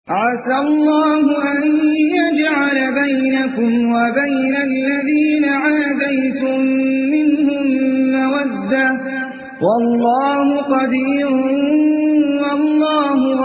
عسى الله أن يجعل بينكم وبين الذين عاديتم منهم مودة، والله قدير والله